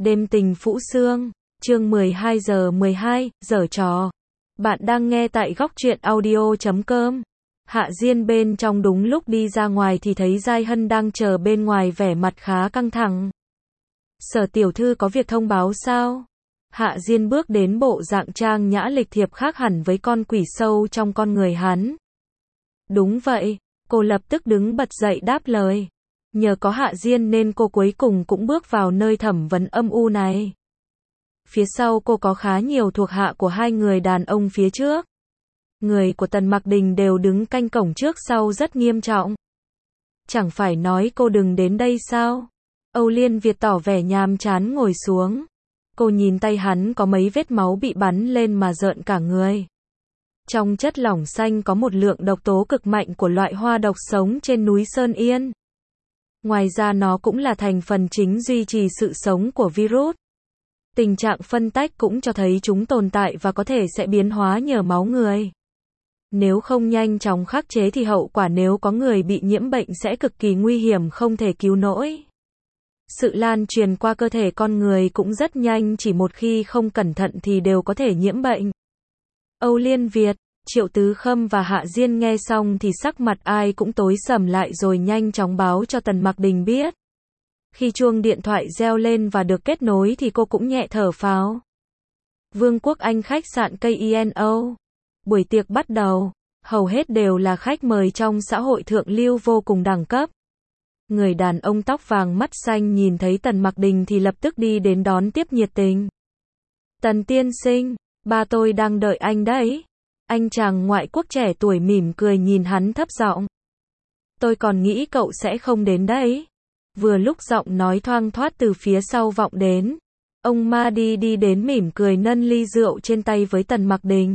Đêm tình Phũ Sương, chương 12 giờ 12, giở trò. Bạn đang nghe tại góc truyện audio.com. Hạ Diên bên trong đúng lúc đi ra ngoài thì thấy Giai Hân đang chờ bên ngoài vẻ mặt khá căng thẳng. Sở tiểu thư có việc thông báo sao? Hạ Diên bước đến bộ dạng trang nhã lịch thiệp khác hẳn với con quỷ sâu trong con người hắn. Đúng vậy, cô lập tức đứng bật dậy đáp lời. Nhờ có Hạ Diên nên cô cuối cùng cũng bước vào nơi thẩm vấn âm u này. Phía sau cô có khá nhiều thuộc hạ của hai người đàn ông phía trước. Người của Tần Mặc Đình đều đứng canh cổng trước sau rất nghiêm trọng. Chẳng phải nói cô đừng đến đây sao? Âu Liên Việt tỏ vẻ nhàm chán ngồi xuống. Cô nhìn tay hắn có mấy vết máu bị bắn lên mà rợn cả người. Trong chất lỏng xanh có một lượng độc tố cực mạnh của loại hoa độc sống trên núi Sơn Yên. Ngoài ra nó cũng là thành phần chính duy trì sự sống của virus. Tình trạng phân tách cũng cho thấy chúng tồn tại và có thể sẽ biến hóa nhờ máu người. Nếu không nhanh chóng khắc chế thì hậu quả nếu có người bị nhiễm bệnh sẽ cực kỳ nguy hiểm không thể cứu nổi. Sự lan truyền qua cơ thể con người cũng rất nhanh, chỉ một khi không cẩn thận thì đều có thể nhiễm bệnh. Âu Liên Việt, Triệu Tứ Khâm và Hạ Diên nghe xong thì sắc mặt ai cũng tối sầm lại rồi nhanh chóng báo cho Tần Mặc Đình biết. Khi chuông điện thoại reo lên và được kết nối thì cô cũng nhẹ thở phào. Vương quốc Anh khách sạn KINO. Buổi tiệc bắt đầu, hầu hết đều là khách mời trong xã hội thượng lưu vô cùng đẳng cấp. Người đàn ông tóc vàng mắt xanh nhìn thấy Tần Mặc Đình thì lập tức đi đến đón tiếp nhiệt tình. Tần tiên sinh, ba tôi đang đợi anh đấy. Anh chàng ngoại quốc trẻ tuổi mỉm cười nhìn hắn thấp giọng. Tôi còn nghĩ cậu sẽ không đến đấy. Vừa lúc giọng nói thoang thoát từ phía sau vọng đến. Ông Mahdi đi đến mỉm cười nâng ly rượu trên tay với Tần Mặc Đình.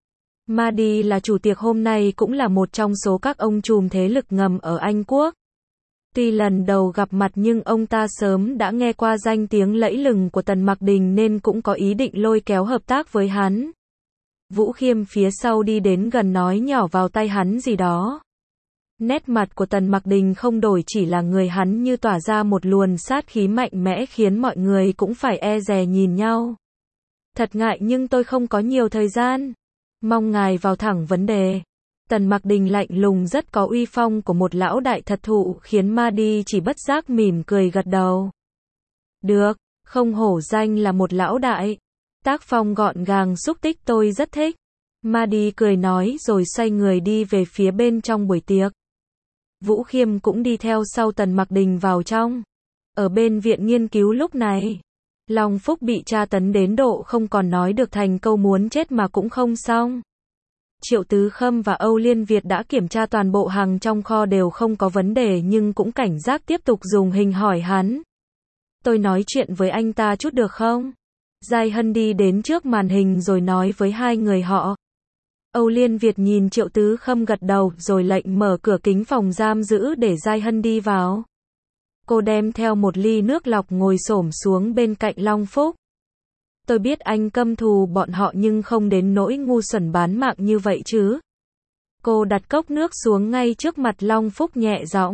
Mahdi là chủ tiệc hôm nay cũng là một trong số các ông trùm thế lực ngầm ở Anh Quốc. Tuy lần đầu gặp mặt nhưng ông ta sớm đã nghe qua danh tiếng lẫy lừng của Tần Mặc Đình nên cũng có ý định lôi kéo hợp tác với hắn. Vũ Khiêm phía sau đi đến gần nói nhỏ vào tay hắn gì đó. Nét mặt của Tần Mặc Đình không đổi, chỉ là người hắn như tỏa ra một luồng sát khí mạnh mẽ khiến mọi người cũng phải e dè nhìn nhau. Thật ngại nhưng tôi không có nhiều thời gian. Mong ngài vào thẳng vấn đề. Tần Mặc Đình lạnh lùng rất có uy phong của một lão đại thật thụ khiến Mahdi chỉ bất giác mỉm cười gật đầu. Được, không hổ danh là một lão đại. Tác phong gọn gàng xúc tích tôi rất thích. Mahdi cười nói rồi xoay người đi về phía bên trong buổi tiệc. Vũ Khiêm cũng đi theo sau Tần Mặc Đình vào trong. Ở bên viện nghiên cứu lúc này, Long Phúc bị tra tấn đến độ không còn nói được thành câu muốn chết mà cũng không xong. Triệu Tứ Khâm và Âu Liên Việt đã kiểm tra toàn bộ hàng trong kho đều không có vấn đề nhưng cũng cảnh giác tiếp tục dùng hình hỏi hắn. Tôi nói chuyện với anh ta chút được không? Giai Hân đi đến trước màn hình rồi nói với hai người họ. Âu Liên Việt nhìn Triệu Tứ Khâm gật đầu rồi lệnh mở cửa kính phòng giam giữ để Giai Hân đi vào. Cô đem theo một ly nước lọc ngồi xổm xuống bên cạnh Long Phúc. Tôi biết anh căm thù bọn họ nhưng không đến nỗi ngu xuẩn bán mạng như vậy chứ. Cô đặt cốc nước xuống ngay trước mặt Long Phúc nhẹ giọng.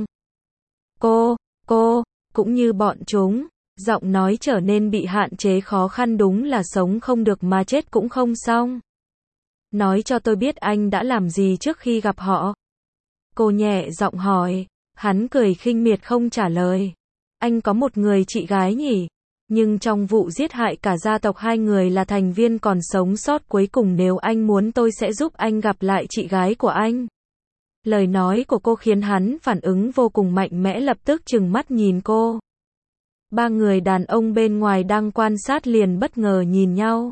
Cô, cũng như bọn chúng. Giọng nói trở nên bị hạn chế khó khăn, đúng là sống không được mà chết cũng không xong. Nói cho tôi biết anh đã làm gì trước khi gặp họ. Cô nhẹ giọng hỏi. Hắn cười khinh miệt không trả lời. Anh có một người chị gái nhỉ? Nhưng trong vụ giết hại cả gia tộc hai người là thành viên còn sống sót cuối cùng, nếu anh muốn tôi sẽ giúp anh gặp lại chị gái của anh. Lời nói của cô khiến hắn phản ứng vô cùng mạnh mẽ, lập tức trừng mắt nhìn cô. Ba người đàn ông bên ngoài đang quan sát liền bất ngờ nhìn nhau.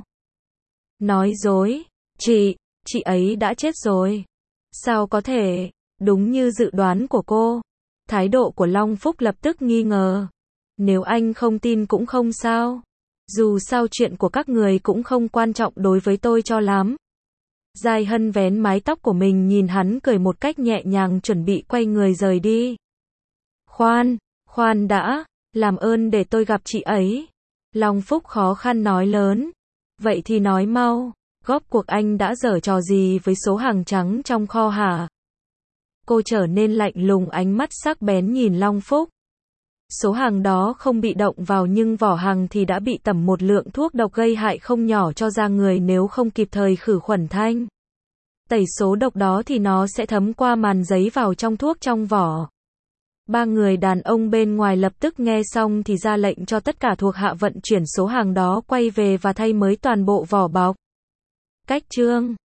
Nói dối, chị ấy đã chết rồi. Sao có thể? Đúng như dự đoán của cô. Thái độ của Long Phúc lập tức nghi ngờ. Nếu anh không tin cũng không sao. Dù sao chuyện của các người cũng không quan trọng đối với tôi cho lắm. Giai Hân vén mái tóc của mình nhìn hắn cười một cách nhẹ nhàng chuẩn bị quay người rời đi. Khoan đã, làm ơn để tôi gặp chị ấy. Long Phúc khó khăn nói lớn. Vậy thì nói mau, góp cuộc anh đã giở trò gì với số hàng trắng trong kho hả? Cô trở nên lạnh lùng, ánh mắt sắc bén nhìn Long Phúc. Số hàng đó không bị động vào nhưng vỏ hàng thì đã bị tẩm một lượng thuốc độc gây hại không nhỏ cho da người nếu không kịp thời khử khuẩn thanh tẩy số độc đó thì nó sẽ thấm qua màn giấy vào trong thuốc trong vỏ. Ba người đàn ông bên ngoài lập tức nghe xong thì ra lệnh cho tất cả thuộc hạ vận chuyển số hàng đó quay về và thay mới toàn bộ vỏ bọc. Cách chương